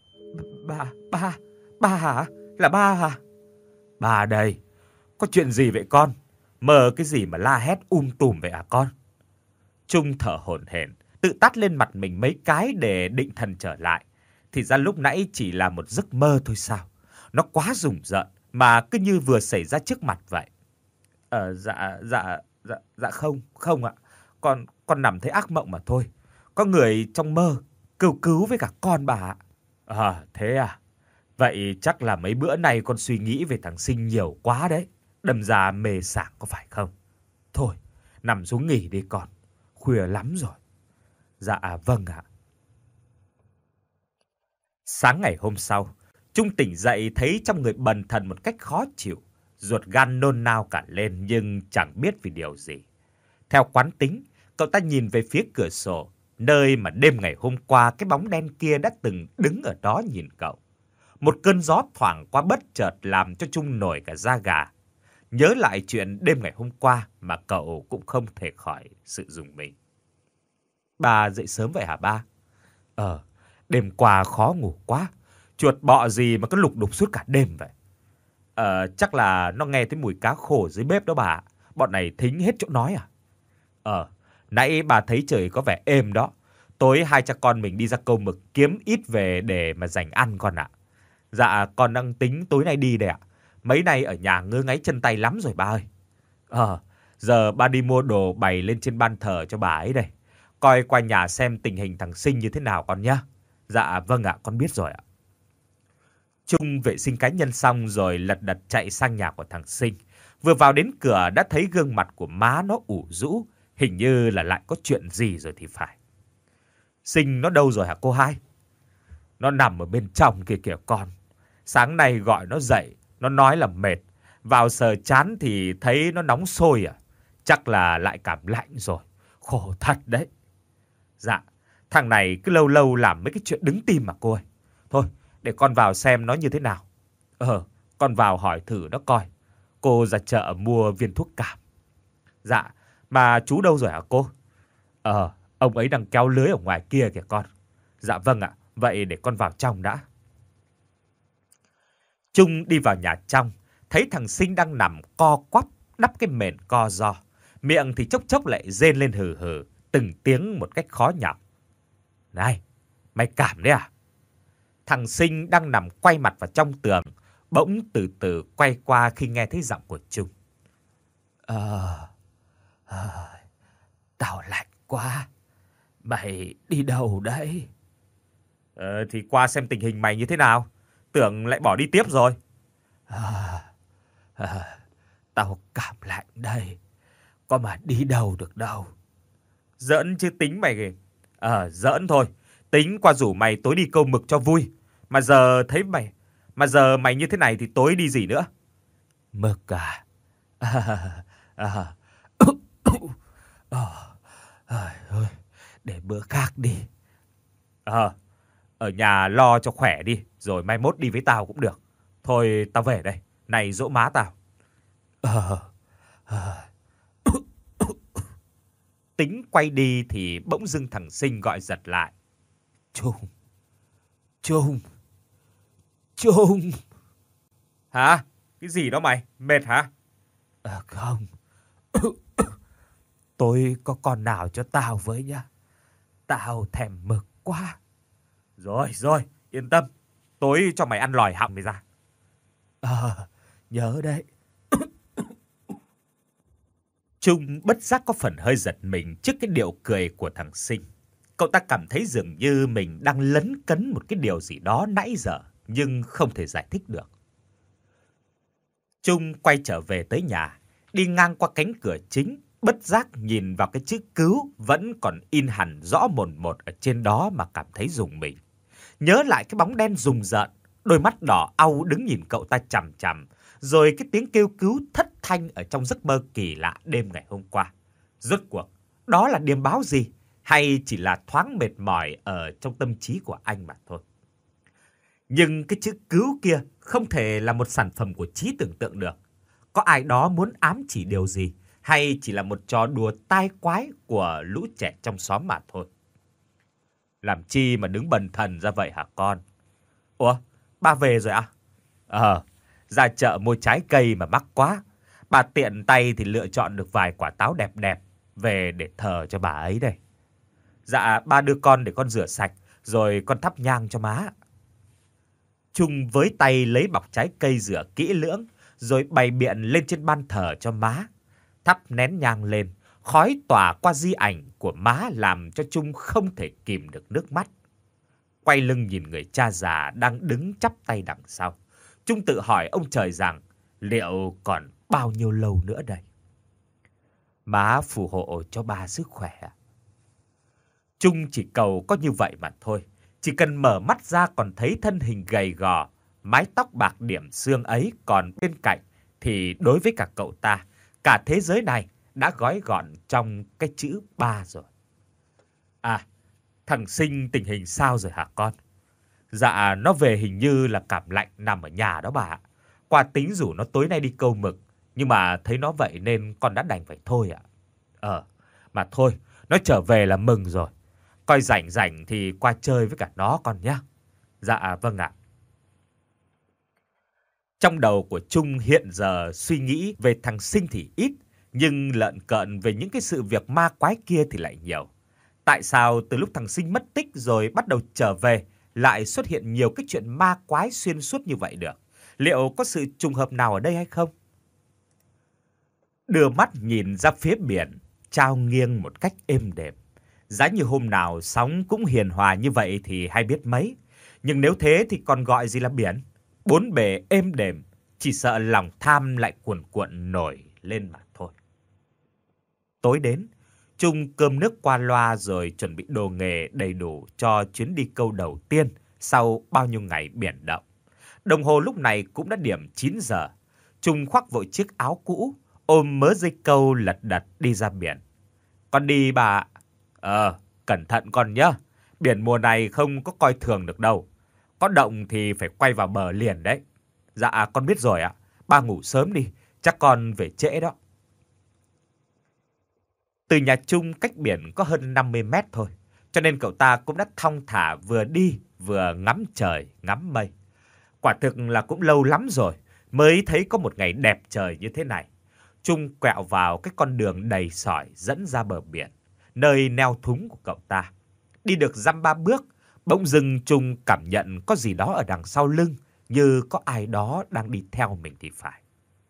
Ba hả? Là ba hả? Ba đây. Có chuyện gì vậy con? Mơ cái gì mà la hét tùm vậy à con? Trung thở hổn hển, tự tát lên mặt mình mấy cái để định thần trở lại. Thì ra lúc nãy chỉ là một giấc mơ thôi sao? Nó quá rùng rợn mà cứ như vừa xảy ra trước mặt vậy. Dạ không ạ. Con nằm thấy ác mộng mà thôi. Có người trong mơ kêu cứu với cả con bà ạ. Thế à? Vậy chắc là mấy bữa nay con suy nghĩ về thằng Sinh nhiều quá đấy. Đâm ra mê sảng có phải không? Thôi, nằm xuống nghỉ đi con. Khuya lắm rồi. Dạ vâng ạ. Sáng ngày hôm sau, Trung tỉnh dậy thấy trong người bần thần một cách khó chịu. Ruột gan nôn nao cả lên nhưng chẳng biết vì điều gì. Theo quán tính, cậu ta nhìn về phía cửa sổ, nơi mà đêm ngày hôm qua cái bóng đen kia đã từng đứng ở đó nhìn cậu. Một cơn gió thoảng qua bất chợt làm cho Trung nổi cả da gà. Nhớ lại chuyện đêm ngày hôm qua mà cậu cũng không thể khỏi sự rùng mình. Bà dậy sớm vậy hả ba? Đêm qua khó ngủ quá. Chuột bọ gì mà cứ lục đục suốt cả đêm vậy? Chắc là nó nghe thấy mùi cá khô dưới bếp đó bà. Bọn này thính hết chỗ nói à? Nãy bà thấy trời có vẻ êm đó. Tối hai cha con mình đi ra câu mực kiếm ít về để mà dành ăn con ạ. Dạ con đang tính tối nay đi đây ạ. Mấy nay ở nhà ngứa ngáy chân tay lắm rồi ba ơi. Giờ ba đi mua đồ bày lên trên ban thờ cho bà ấy đây. Coi qua nhà xem tình hình thằng Sinh như thế nào con nhá. Dạ vâng ạ, con biết rồi ạ. Trung vệ sinh cá nhân xong rồi lật đật chạy sang nhà của thằng Sinh. Vừa vào đến cửa đã thấy gương mặt của má nó ủ rũ, hình như là lại có chuyện gì rồi thì phải. Sinh nó đâu rồi hả cô hai? Nó nằm ở bên trong kia kìa con. Sáng nay gọi nó dậy, nó nói là mệt. Vào sờ chán thì thấy nó nóng sôi à. Chắc là lại cảm lạnh rồi. Khổ thật đấy. Dạ, thằng này cứ lâu lâu làm mấy cái chuyện đứng tim mà cô ơi. Thôi, để con vào xem nó như thế nào. Con vào hỏi thử nó coi. Cô ra chợ mua viên thuốc cảm. Dạ, mà chú đâu rồi hả cô? Ông ấy đang kéo lưới ở ngoài kia kìa con. Dạ vâng ạ, vậy để con vào trong đã. Trung đi vào nhà trong, thấy thằng Sinh đang nằm co quắp, đắp cái mền co ro. Miệng thì chốc chốc lại rên lên hừ hừ, từng tiếng một cách khó nhọc. Này, mày cảm đấy à? Thằng Sinh đang nằm quay mặt vào trong tường, bỗng từ từ quay qua khi nghe thấy giọng của Trung. Tao lạnh quá. Mày đi đâu đấy? Thì qua xem tình hình mày như thế nào. Tưởng lại bỏ đi tiếp rồi. Tao cảm lạnh đây. Có mà đi đâu được đâu. Giỡn chứ tính mày kìa. Giỡn thôi. Tính qua rủ mày tối đi câu mực cho vui. Mà giờ mày như thế này thì tối đi gì nữa? Mực à? Thôi, để bữa khác đi. Ở nhà lo cho khỏe đi, rồi mai mốt đi với tao cũng được. Thôi tao về đây, này dỗ má tao. Tính quay đi thì bỗng dưng thằng Sinh gọi giật lại. Trung. Hả? Cái gì đó mày? Mệt hả? Không. Tối có con nào cho tao với nhá. Tao thèm mực quá. Rồi, yên tâm. Tối cho mày ăn lòi họng mày ra. Nhớ đấy. Trung bất giác có phần hơi giật mình trước cái điệu cười của thằng Sinh. Cậu ta cảm thấy dường như mình đang lấn cấn một cái điều gì đó nãy giờ, nhưng không thể giải thích được. Trung quay trở về tới nhà, đi ngang qua cánh cửa chính, bất giác nhìn vào cái chữ cứu vẫn còn in hẳn rõ mồn một ở trên đó mà cảm thấy rùng mình. Nhớ lại cái bóng đen rùng rợn, đôi mắt đỏ au đứng nhìn cậu ta chằm chằm, rồi cái tiếng kêu cứu thất thanh ở trong giấc mơ kỳ lạ đêm ngày hôm qua. Rốt cuộc, đó là điềm báo gì, hay chỉ là thoáng mệt mỏi ở trong tâm trí của anh mà thôi. Nhưng cái chữ cứu kia không thể là một sản phẩm của trí tưởng tượng được. Có ai đó muốn ám chỉ điều gì, hay chỉ là một trò đùa tai quái của lũ trẻ trong xóm mà thôi. Làm chi mà đứng bần thần ra vậy hả con? Ủa, ba về rồi à? Ra chợ mua trái cây mà mắc quá. Bà tiện tay thì lựa chọn được vài quả táo đẹp đẹp về để thờ cho bà ấy đây. Dạ, ba đưa con để con rửa sạch, rồi con thắp nhang cho má. Trung với tay lấy bọc trái cây rửa kỹ lưỡng, rồi bày biện lên trên ban thờ cho má. Thắp nén nhang lên, khói tỏa qua di ảnh của má làm cho Trung không thể kìm được nước mắt. Quay lưng nhìn người cha già đang đứng chắp tay đằng sau, Trung tự hỏi ông trời rằng liệu còn bao nhiêu lâu nữa đây? Má phù hộ cho ba sức khỏe. Trung chỉ cầu có như vậy mà thôi. Chỉ cần mở mắt ra còn thấy thân hình gầy gò, mái tóc bạc điểm xương ấy còn bên cạnh, thì đối với cả cậu ta, cả thế giới này đã gói gọn trong cái chữ ba rồi. À, thằng Sinh tình hình sao rồi hả con? Dạ, nó về hình như là cảm lạnh nằm ở nhà đó bà ạ. Qua tính rủ nó tối nay đi câu mực, nhưng mà thấy nó vậy nên con đã đành phải thôi ạ. Mà thôi, nó trở về là mừng rồi. Coi rảnh rảnh thì qua chơi với cả nó con nhé. Dạ vâng ạ. Trong đầu của Trung hiện giờ suy nghĩ về thằng Sinh thì ít, nhưng lợn cợn về những cái sự việc ma quái kia thì lại nhiều. Tại sao từ lúc thằng Sinh mất tích rồi bắt đầu trở về lại xuất hiện nhiều cái chuyện ma quái xuyên suốt như vậy được? Liệu có sự trùng hợp nào ở đây hay không? Đưa mắt nhìn ra phía biển, trao nghiêng một cách êm đềm. Giá như hôm nào sóng cũng hiền hòa như vậy thì hay biết mấy. Nhưng nếu thế thì còn gọi gì là biển? Bốn bề êm đềm, chỉ sợ lòng tham lại cuồn cuộn nổi lên mà thôi. Tối đến, Trung cơm nước qua loa rồi chuẩn bị đồ nghề đầy đủ cho chuyến đi câu đầu tiên sau bao nhiêu ngày biển động. Đồng hồ lúc này cũng đã điểm 9 giờ. Trung khoác vội chiếc áo cũ, ôm mớ dây câu lật đật đi ra biển. Con đi bà ạ. Cẩn thận con nhé. Biển mùa này không có coi thường được đâu. Có động thì phải quay vào bờ liền đấy. Dạ con biết rồi ạ. Ba ngủ sớm đi, chắc con về trễ đó. Từ nhà Trung cách biển có hơn 50 mét thôi, cho nên cậu ta cũng đã thong thả vừa đi vừa ngắm trời, ngắm mây. Quả thực là cũng lâu lắm rồi mới thấy có một ngày đẹp trời như thế này. Trung quẹo vào cái con đường đầy sỏi dẫn ra bờ biển, nơi neo thúng của cậu ta. Đi được dăm ba bước, bỗng dưng Trung cảm nhận có gì đó ở đằng sau lưng, như có ai đó đang đi theo mình thì phải.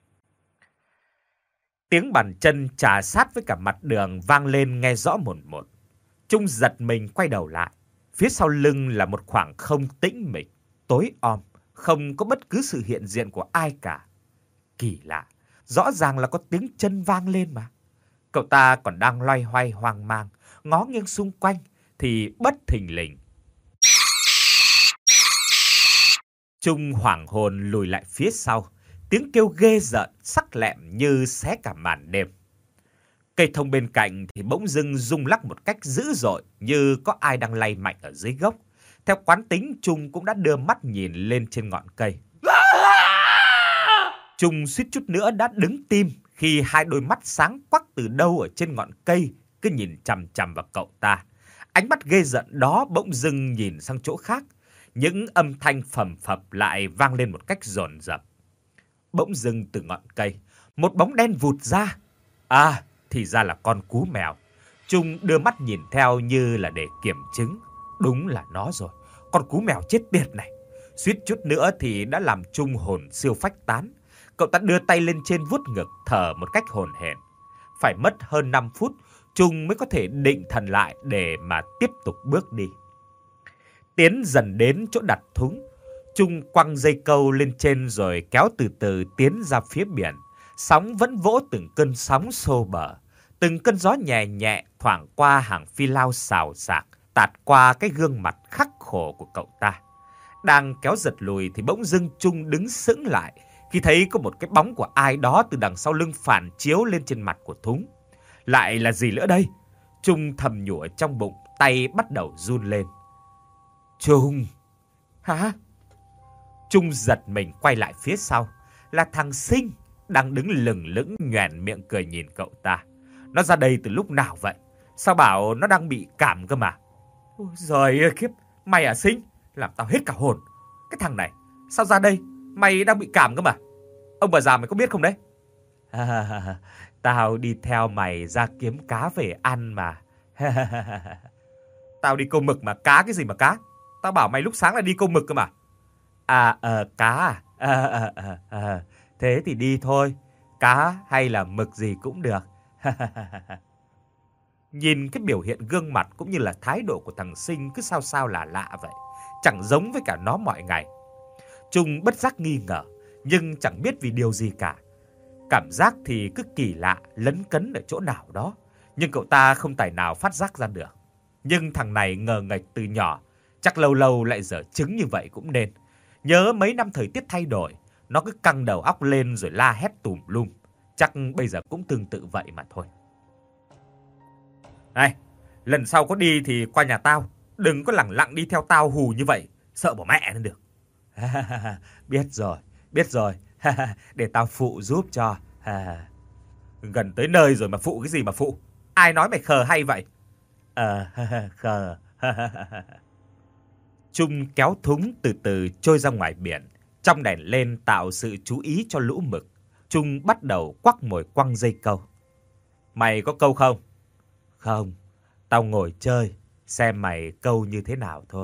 Tiếng bàn chân chà sát với cả mặt đường vang lên nghe rõ mồn một. Trung giật mình quay đầu lại. Phía sau lưng là một khoảng không tĩnh mịch, tối om, không có bất cứ sự hiện diện của ai cả. Kỳ lạ, rõ ràng là có tiếng chân vang lên mà. Cậu ta còn đang loay hoay hoang mang, ngó nghiêng xung quanh, thì bất thình lình. Trung hoảng hồn lùi lại phía sau, tiếng kêu ghê rợn, sắc lẹm như xé cả màn đêm. Cây thông bên cạnh thì bỗng dưng rung lắc một cách dữ dội, như có ai đang lay mạnh ở dưới gốc. Theo quán tính, Trung cũng đã đưa mắt nhìn lên trên ngọn cây. Trung suýt chút nữa đã đứng tim khi hai đôi mắt sáng quắc từ đâu ở trên ngọn cây cứ nhìn chằm chằm vào cậu ta. Ánh mắt ghê rợn đó bỗng dưng nhìn sang chỗ khác. Những âm thanh phầm phập lại vang lên một cách dồn dập. Bỗng dưng từ ngọn cây, một bóng đen vụt ra. À, thì ra là con cú mèo. Trung đưa mắt nhìn theo như là để kiểm chứng. Đúng là nó rồi, con cú mèo chết tiệt này. Suýt chút nữa thì đã làm Trung hồn siêu phách tán. Cậu ta đưa tay lên trên vuốt ngực, thở một cách hổn hển. Phải mất hơn 5 phút, Trung mới có thể định thần lại để mà tiếp tục bước đi. Tiến dần đến chỗ đặt thúng, Trung quăng dây câu lên trên rồi kéo từ từ tiến ra phía biển. Sóng vẫn vỗ từng cơn sóng xô bờ. Từng cơn gió nhẹ nhẹ thoảng qua hàng phi lao xào xạc, tạt qua cái gương mặt khắc khổ của cậu ta. Đang kéo giật lùi thì bỗng dưng Trung đứng sững lại khi thấy có một cái bóng của ai đó từ đằng sau lưng phản chiếu lên trên mặt của Thúng. Lại là gì nữa đây? Trung thầm nhủ ở trong bụng, tay bắt đầu run lên. Trung! Hả? Trung giật mình quay lại phía sau. Là thằng Sinh đang đứng lừng lững nhoẻn miệng cười nhìn cậu ta. Nó ra đây từ lúc nào vậy? Sao bảo nó đang bị cảm cơ mà? Ôi giời ơi khiếp! Mày à Sinh? Làm tao hết cả hồn. Cái thằng này, sao ra đây? Mày đang bị cảm cơ mà. Ông bà già mày có biết không đấy? Tao đi theo mày ra kiếm cá về ăn mà. Tao đi câu mực mà, cá cái gì mà cá? Tao bảo mày lúc sáng là đi câu mực cơ mà. Cá à? Thế thì đi thôi. Cá hay là mực gì cũng được. Nhìn cái biểu hiện gương mặt cũng như là thái độ của thằng Sinh cứ sao sao lạ lạ vậy. Chẳng giống với cả nó mọi ngày. Trung bất giác nghi ngờ, nhưng chẳng biết vì điều gì cả. Cảm giác thì cứ kỳ lạ, lấn cấn ở chỗ nào đó, nhưng cậu ta không tài nào phát giác ra được. Nhưng thằng này ngờ nghệch từ nhỏ, chắc lâu lâu lại dở trứng như vậy cũng nên. Nhớ mấy năm thời tiết thay đổi, nó cứ căng đầu óc lên rồi la hét tùm lum. Chắc bây giờ cũng tương tự vậy mà thôi. Này, lần sau có đi thì qua nhà tao, đừng có lẳng lặng đi theo tao hù như vậy, sợ bỏ mẹ lên được. Biết rồi, để tao phụ giúp cho. Gần tới nơi rồi mà phụ cái gì mà phụ? Ai nói mày khờ hay vậy? Khờ. Trung kéo Thúng từ từ trôi ra ngoài biển, trong đèn lên tạo sự chú ý cho lũ mực. Trung bắt đầu quắc mồi quăng dây câu. Mày có câu không? Không, tao ngồi chơi, xem mày câu như thế nào thôi.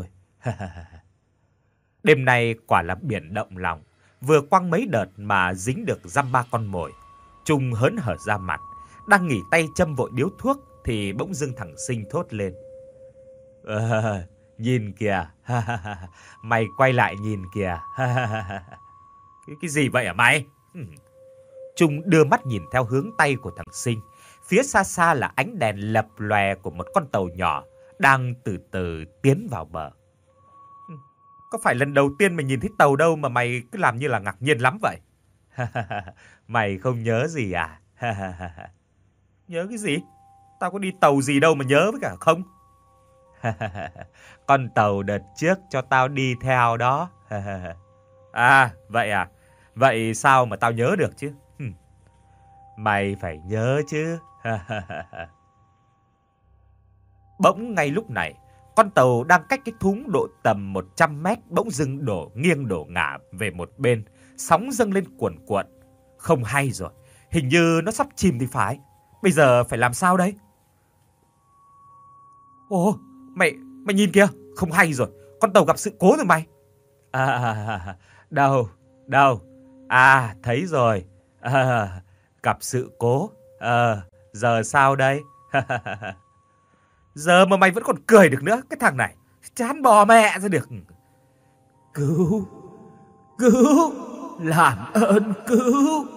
Đêm nay quả là biển động lòng, vừa quăng mấy đợt mà dính được dăm ba con mồi. Trung hớn hở ra mặt, đang nghỉ tay châm vội điếu thuốc thì bỗng dưng thằng Sinh thốt lên. Nhìn kìa, mày quay lại nhìn kìa. Cái gì vậy hả mày? Trung đưa mắt nhìn theo hướng tay của thằng Sinh. Phía xa xa là ánh đèn lập lòe của một con tàu nhỏ đang từ từ tiến vào bờ. Có phải lần đầu tiên mày nhìn thấy tàu đâu mà mày cứ làm như là ngạc nhiên lắm vậy? Mày không nhớ gì à? Nhớ cái gì? Tao có đi tàu gì đâu mà nhớ với cả không? Con tàu đợt trước cho tao đi theo đó. Vậy à? Vậy sao mà tao nhớ được chứ? Mày phải nhớ chứ. Bỗng ngay lúc này, con tàu đang cách cái thúng độ tầm 100 mét bỗng dưng đổ nghiêng đổ ngả về một bên, sóng dâng lên cuồn cuộn. Không hay rồi, hình như nó sắp chìm thì phải. Bây giờ phải làm sao đây? Ồ, mày nhìn kìa, không hay rồi, con tàu gặp sự cố rồi mày. Đâu? Thấy rồi. Gặp sự cố. Giờ sao đây? Giờ mà mày vẫn còn cười được nữa, cái thằng này chán bò mẹ ra được. Cứu, làm ơn cứu.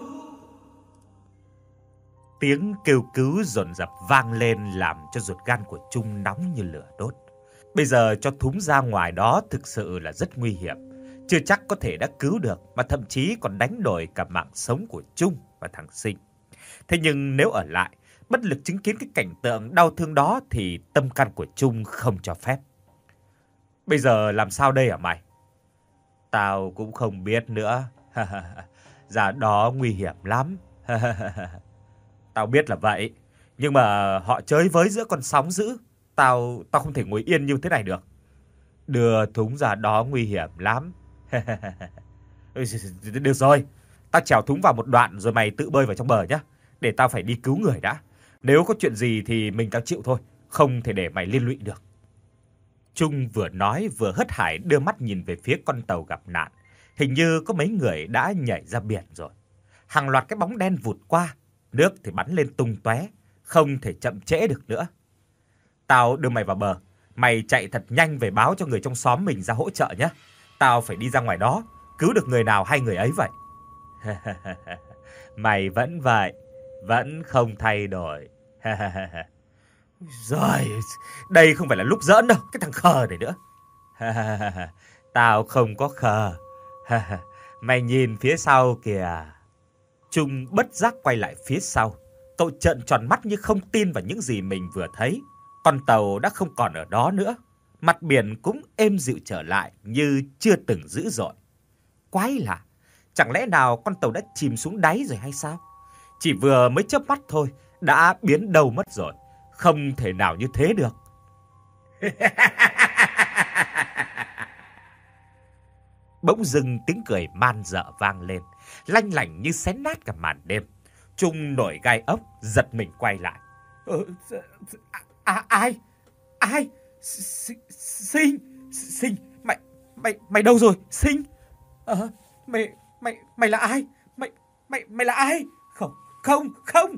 Tiếng kêu cứu dồn dập vang lên làm cho ruột gan của Trung nóng như lửa đốt. Bây giờ cho Thúng ra ngoài đó thực sự là rất nguy hiểm. Chưa chắc có thể đã cứu được, mà thậm chí còn đánh đổi cả mạng sống của Trung và thằng Sinh. Thế nhưng nếu ở lại, bất lực chứng kiến cái cảnh tượng đau thương đó thì tâm can của Trung không cho phép. Bây giờ làm sao đây hả mày? Tao cũng không biết nữa. Ra đó nguy hiểm lắm. Tao biết là vậy, nhưng mà họ chới với giữa con sóng dữ. Tao không thể ngồi yên như thế này được. Đưa Thúng ra đó nguy hiểm lắm. Được rồi, tao chèo Thúng vào một đoạn rồi mày tự bơi vào trong bờ nhé. Để tao phải đi cứu người đã. Nếu có chuyện gì thì mình tao chịu thôi, không thể để mày liên lụy được. Trung vừa nói vừa hớt hải đưa mắt nhìn về phía con tàu gặp nạn. Hình như có mấy người đã nhảy ra biển rồi. Hàng loạt cái bóng đen vụt qua, nước thì bắn lên tung tóe, không thể chậm trễ được nữa. Tao đưa mày vào bờ, mày chạy thật nhanh về báo cho người trong xóm mình ra hỗ trợ nhé. Tao phải đi ra ngoài đó, cứu được người nào hay người ấy vậy. Mày vẫn vậy, vẫn không thay đổi. Rồi, đây không phải là lúc giỡn đâu, cái thằng khờ này nữa. Tao không có khờ. Mày nhìn phía sau kìa. Trung bất giác quay lại phía sau. Cậu trợn tròn mắt như không tin vào những gì mình vừa thấy. Con tàu đã không còn ở đó nữa. Mặt biển cũng êm dịu trở lại như chưa từng dữ dội. Quái lạ, chẳng lẽ nào con tàu đã chìm xuống đáy rồi hay sao? Chỉ vừa mới chớp mắt thôi đã biến đâu mất rồi. Không thể nào như thế được. Bỗng dưng tiếng cười man dợ vang lên, lanh lảnh như xé nát cả màn đêm. Trung nổi gai ốc, giật mình quay lại. Ai? Ai? Sinh, mày đâu rồi? Sinh? Mày là ai? Mày là ai? Không.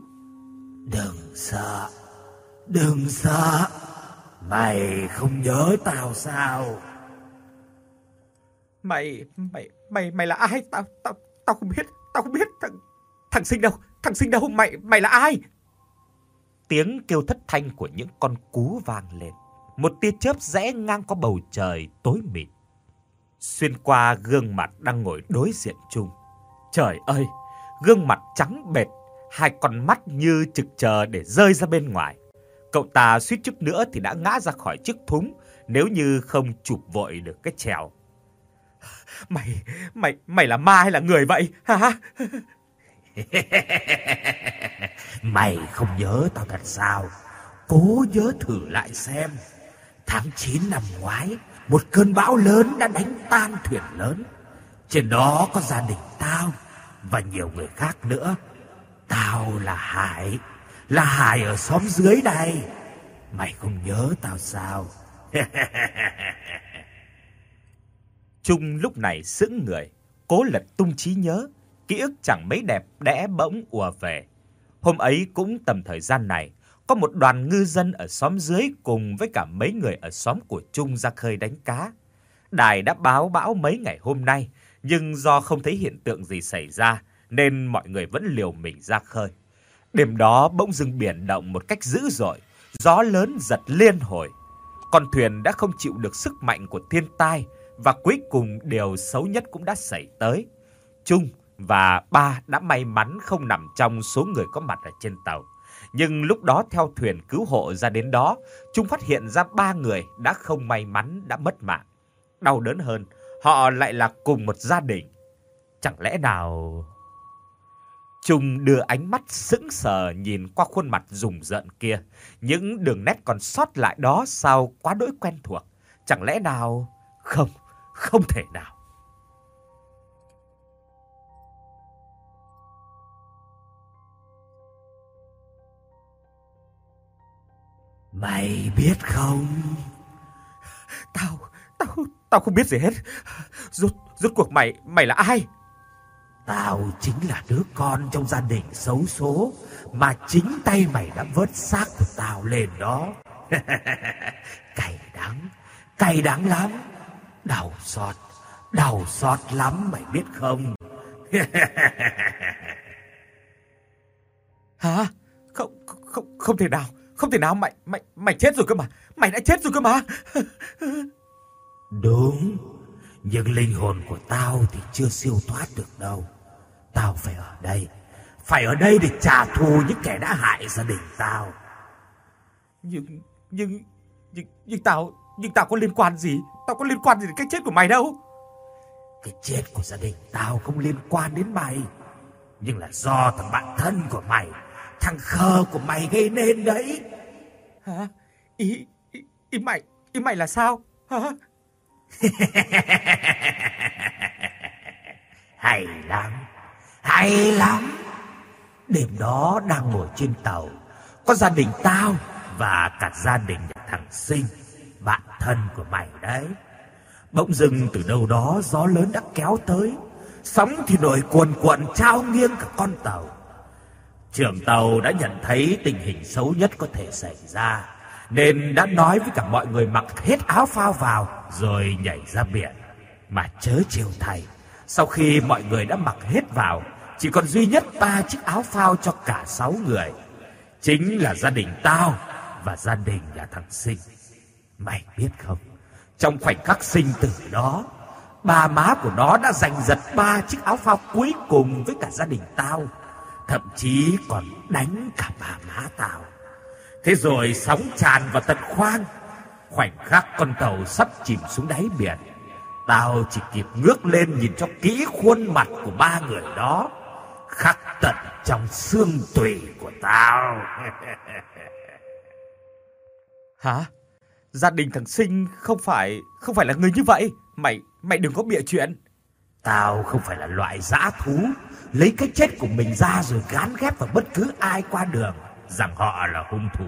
Đừng sợ. Mày không nhớ tao sao? Mày là ai? Tao không biết. Thằng Sinh đâu? Mày là ai? Tiếng kêu thất thanh của những con cú vang lên. Một tia chớp rẽ ngang qua bầu trời tối mịt, xuyên qua gương mặt đang ngồi đối diện Trung. Trời ơi, gương mặt trắng bệch, hai con mắt như trực chờ để rơi ra bên ngoài. Cậu ta suýt chút nữa thì đã ngã ra khỏi chiếc thúng nếu như không chụp vội được cái chèo. Mày là ma hay là người vậy hả? Mày không nhớ tao thật sao? Cố nhớ thử lại xem. Tháng 9 năm ngoái, một cơn bão lớn đã đánh tan thuyền lớn. Trên đó có gia đình tao và nhiều người khác nữa. Tao là Hải ở xóm dưới đây. Mày không nhớ tao sao? Trung lúc này sững người, cố lật tung trí nhớ. Ký ức chẳng mấy đẹp đẽ bỗng ùa về. Hôm ấy cũng tầm thời gian này, có một đoàn ngư dân ở xóm dưới cùng với cả mấy người ở xóm của Trung ra khơi đánh cá. Đài đã báo bão mấy ngày hôm nay, nhưng do không thấy hiện tượng gì xảy ra nên mọi người vẫn liều mình ra khơi. Đêm đó bỗng dưng biển động một cách dữ dội, gió lớn giật liên hồi. Con thuyền đã không chịu được sức mạnh của thiên tai và cuối cùng điều xấu nhất cũng đã xảy tới. Trung và Ba đã may mắn không nằm trong số người có mặt ở trên tàu. Nhưng lúc đó theo thuyền cứu hộ ra đến đó, Trung phát hiện ra 3 người đã không may mắn đã mất mạng. Đau đớn hơn, họ lại là cùng một gia đình. Chẳng lẽ nào... Trung đưa ánh mắt sững sờ nhìn qua khuôn mặt rùng rợn kia. Những đường nét còn sót lại đó sao quá đỗi quen thuộc. Chẳng lẽ nào... Không thể nào. Mày biết không? Tao không biết gì hết. Rốt cuộc mày là ai? Tao chính là đứa con trong gia đình xấu số mà chính tay mày đã vớt xác của tao lên đó. Cay đắng lắm. Đau xót lắm mày biết không? Hả? Không thể nào, mày chết rồi cơ mà. Mày đã chết rồi cơ mà. Đúng, nhưng linh hồn của tao thì chưa siêu thoát được đâu. Tao phải ở đây để trả thù những kẻ đã hại gia đình tao. Nhưng tao có liên quan gì? Tao có liên quan gì đến cái chết của mày đâu? Cái chết của gia đình tao không liên quan đến mày, nhưng là do thằng bạn thân của mày, thằng khờ của mày gây nên đấy. Hả? Ý mày là sao? Hả? Hay lắm. Đêm đó đang ngồi trên tàu, có gia đình tao và cả gia đình nhà thằng Sinh, bạn thân của mày đấy. Bỗng dưng từ đâu đó gió lớn đã kéo tới, sóng thì nổi cuồn cuộn trao nghiêng cả con tàu. Trưởng tàu đã nhận thấy tình hình xấu nhất có thể xảy ra, nên đã nói với cả mọi người mặc hết áo phao vào rồi nhảy ra biển. Mà chớ trêu thay, sau khi mọi người đã mặc hết vào, chỉ còn duy nhất 3 chiếc áo phao cho cả 6 người. Chính là gia đình tao và gia đình nhà thằng Sinh. Mày biết không, trong khoảnh khắc sinh tử đó, Ba má của nó đã giành giật 3 chiếc áo phao cuối cùng với cả gia đình tao. Thậm chí còn đánh cả bà má tao. Thế rồi sóng tràn vào tận khoang. Khoảnh khắc con tàu sắp chìm xuống đáy biển, tao chỉ kịp ngước lên nhìn cho kỹ khuôn mặt của ba người đó, khắc tận trong xương tủy của tao. Hả? Gia đình thằng Sinh không phải là người như vậy. Mày đừng có bịa chuyện. Tao không phải là loại dã thú lấy cái chết của mình ra rồi gán ghép vào bất cứ ai qua đường rằng họ là hung thủ.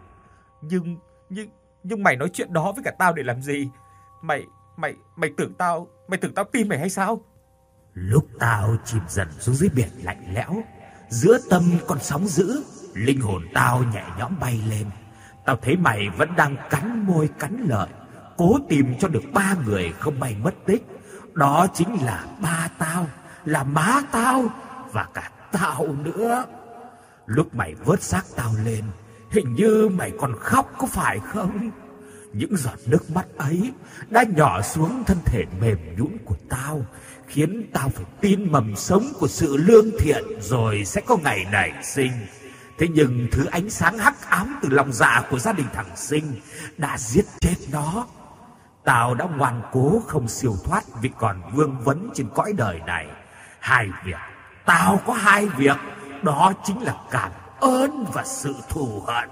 Nhưng mày nói chuyện đó với cả tao để làm gì? Mày tưởng tao tin mày hay sao? Lúc tao chìm dần xuống dưới biển lạnh lẽo, giữa tâm con sóng dữ, linh hồn tao nhẹ nhõm bay lên. Tao thấy mày vẫn đang cắn môi cắn lợi, cố tìm cho được 3 người không may mất tích. Đó chính là ba tao, là má tao và cả tao nữa. Lúc mày vớt xác tao lên, hình như mày còn khóc có phải không? Những giọt nước mắt ấy đã nhỏ xuống thân thể mềm nhũn của tao, khiến tao phải tin mầm sống của sự lương thiện rồi sẽ có ngày nảy sinh. Thế nhưng thứ ánh sáng hắc ám từ lòng dạ của gia đình thằng Sinh đã giết chết nó. Tao đã ngoan cố không siêu thoát vì còn vương vấn trên cõi đời này. Tao có 2 việc, đó chính là cảm ơn và sự thù hận.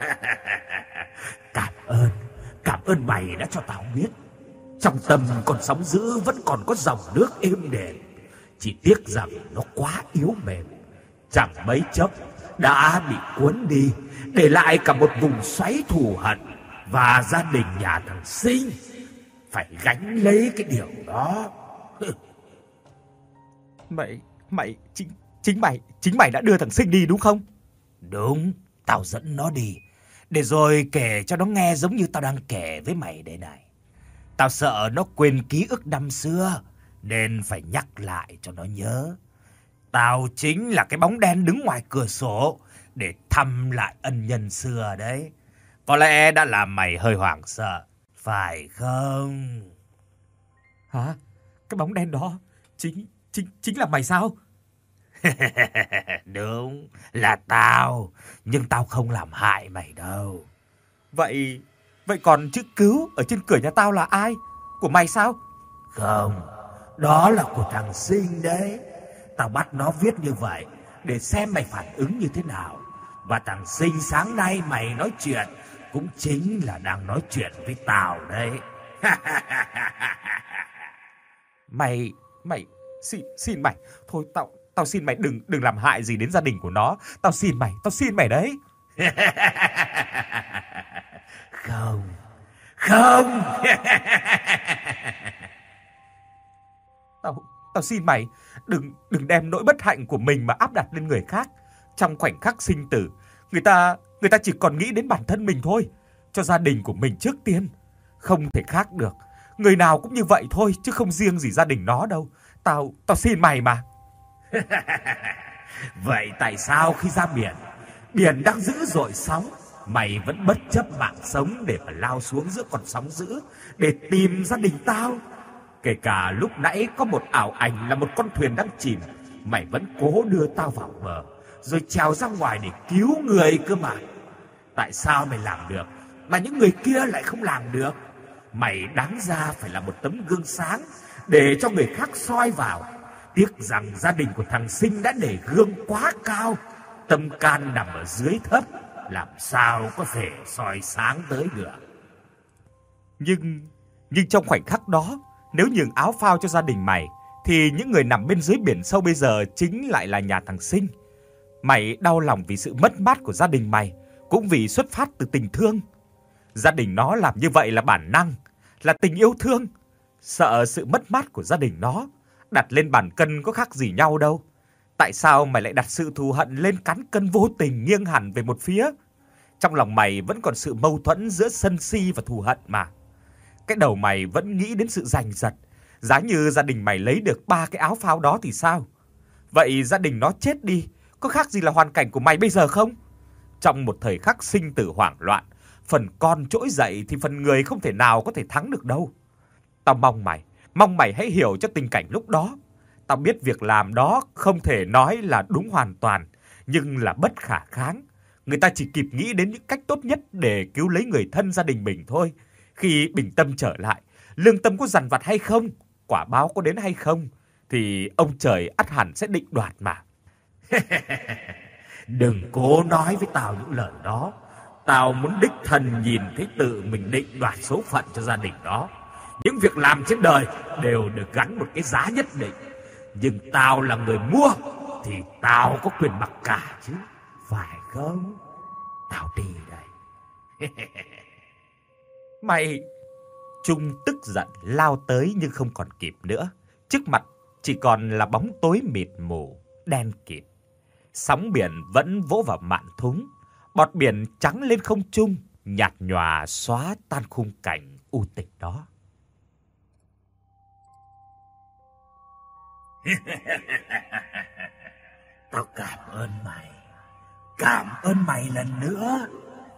Cảm ơn mày đã cho tao biết. Trong tâm con sóng dữ vẫn còn có dòng nước êm đềm, chỉ tiếc rằng nó quá yếu mềm. Chẳng mấy chốc đã bị cuốn đi, để lại cả một vùng xoáy thù hận. Và gia đình nhà thằng Sinh phải gánh lấy cái điều đó. Chính mày đã đưa thằng Sinh đi đúng không? Đúng, tao dẫn nó đi, để rồi kể cho nó nghe giống như tao đang kể với mày đây này. Tao sợ nó quên ký ức năm xưa, nên phải nhắc lại cho nó nhớ. Tao chính là cái bóng đen đứng ngoài cửa sổ để thăm lại ân nhân xưa đấy. Có lẽ đã làm mày hơi hoảng sợ, phải không? Hả? Cái bóng đen đó chính là mày sao? Đúng, là tao, nhưng tao không làm hại mày đâu. Vậy còn chữ cứu ở trên cửa nhà tao là ai? Của mày sao? Không, đó là của thằng Sinh đấy. Tao bắt nó viết như vậy để xem mày phản ứng như thế nào. Và thằng Sinh sáng nay mày nói chuyện cũng chính là đang nói chuyện với tao đấy. Mày xin mày, thôi tao xin mày đừng làm hại gì đến gia đình của nó. Tao xin mày đấy. Không. Tao xin mày đừng đem nỗi bất hạnh của mình mà áp đặt lên người khác. Trong khoảnh khắc sinh tử, người ta chỉ còn nghĩ đến bản thân mình thôi, cho gia đình của mình trước tiên. Không thể khác được. Người nào cũng như vậy thôi, chứ không riêng gì gia đình nó đâu. Tao xin mày mà. Vậy tại sao khi ra biển đang dữ dội sóng, mày vẫn bất chấp mạng sống để mà lao xuống giữa con sóng dữ để tìm gia đình tao? Kể cả lúc nãy có một ảo ảnh là một con thuyền đang chìm, mày vẫn cố đưa tao vào bờ rồi trèo ra ngoài để cứu người cơ mà. Tại sao mày làm được mà những người kia lại không làm được? Mày đáng ra phải là một tấm gương sáng để cho người khác soi vào. Tiếc rằng gia đình của thằng Sinh đã để gương quá cao, tâm can nằm ở dưới thấp, làm sao có thể soi sáng tới được. Nhưng trong khoảnh khắc đó, nếu nhường áo phao cho gia đình mày, thì những người nằm bên dưới biển sâu bây giờ chính lại là nhà thằng Sinh. Mày đau lòng vì sự mất mát của gia đình mày, cũng vì xuất phát từ tình thương. Gia đình nó làm như vậy là bản năng, là tình yêu thương. Sợ sự mất mát của gia đình nó, đặt lên bàn cân có khác gì nhau đâu. Tại sao mày lại đặt sự thù hận lên cán cân vô tình nghiêng hẳn về một phía? Trong lòng mày vẫn còn sự mâu thuẫn giữa sân si và thù hận mà. Cái đầu mày vẫn nghĩ đến sự giành giật. Giá như gia đình mày lấy được 3 cái áo phao đó thì sao? Vậy gia đình nó chết đi, có khác gì là hoàn cảnh của mày bây giờ không? Trong một thời khắc sinh tử hoảng loạn, phần con trỗi dậy thì phần người không thể nào có thể thắng được đâu. Tao mong mày Mong mày hãy hiểu cho tình cảnh lúc đó. Tao biết việc làm đó không thể nói là đúng hoàn toàn, nhưng là bất khả kháng. Người ta chỉ kịp nghĩ đến những cách tốt nhất để cứu lấy người thân gia đình mình thôi. Khi bình tâm trở lại, lương tâm có dằn vặt hay không, quả báo có đến hay không, thì ông trời ắt hẳn sẽ định đoạt mà. Đừng cố nói với tao những lời đó. Tao muốn đích thân nhìn thấy tự mình định đoạt số phận cho gia đình đó. Những việc làm trên đời đều được gắn một cái giá nhất định. Nhưng tao là người mua thì tao có quyền mặc cả chứ, phải không? Tao đi đây. Mày... Trung tức giận lao tới nhưng không còn kịp nữa. Trước mặt chỉ còn là bóng tối mịt mù, đen kịt. Sóng biển vẫn vỗ vào mạn thúng, bọt biển trắng lên không trung, nhạt nhòa xóa tan khung cảnh u tịch đó. Tao cảm ơn mày lần nữa.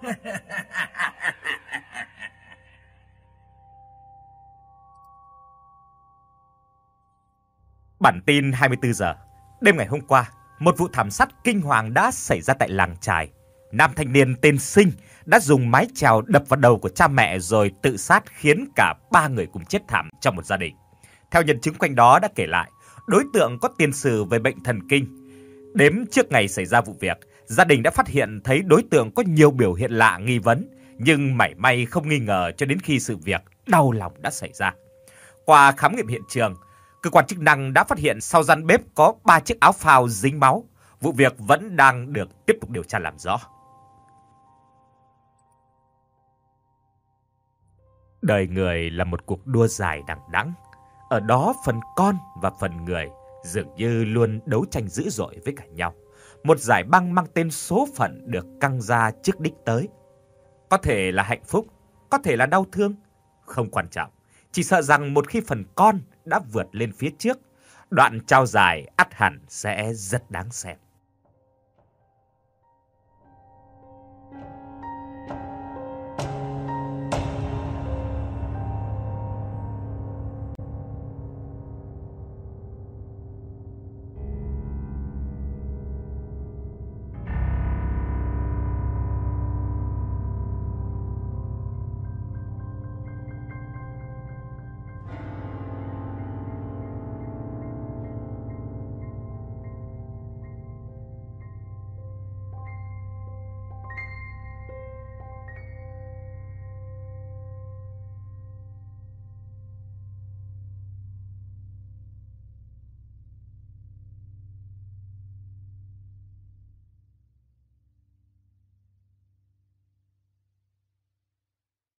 Bản tin 24 giờ. Đêm ngày hôm qua, một vụ thảm sát kinh hoàng đã xảy ra tại làng chài. Nam thanh niên tên Sinh đã dùng mái chèo đập vào đầu của cha mẹ rồi tự sát, khiến cả 3 người cùng chết thảm trong một gia đình. Theo nhân chứng quanh đó đã kể lại, đối tượng có tiền sử về bệnh thần kinh. Đếm trước ngày xảy ra vụ việc, gia đình đã phát hiện thấy đối tượng có nhiều biểu hiện lạ nghi vấn, nhưng mảy may không nghi ngờ cho đến khi sự việc đau lòng đã xảy ra. Qua khám nghiệm hiện trường, cơ quan chức năng đã phát hiện sau gian bếp có 3 chiếc áo phao dính máu. Vụ việc vẫn đang được tiếp tục điều tra làm rõ. Đời người là một cuộc đua dài đằng đẵng. Ở đó phần con và phần người dường như luôn đấu tranh dữ dội với cả nhau. Một giải băng mang tên số phận được căng ra trước đích tới. Có thể là hạnh phúc, có thể là đau thương, không quan trọng. Chỉ sợ rằng một khi phần con đã vượt lên phía trước, đoạn trao dài ắt hẳn sẽ rất đáng xem.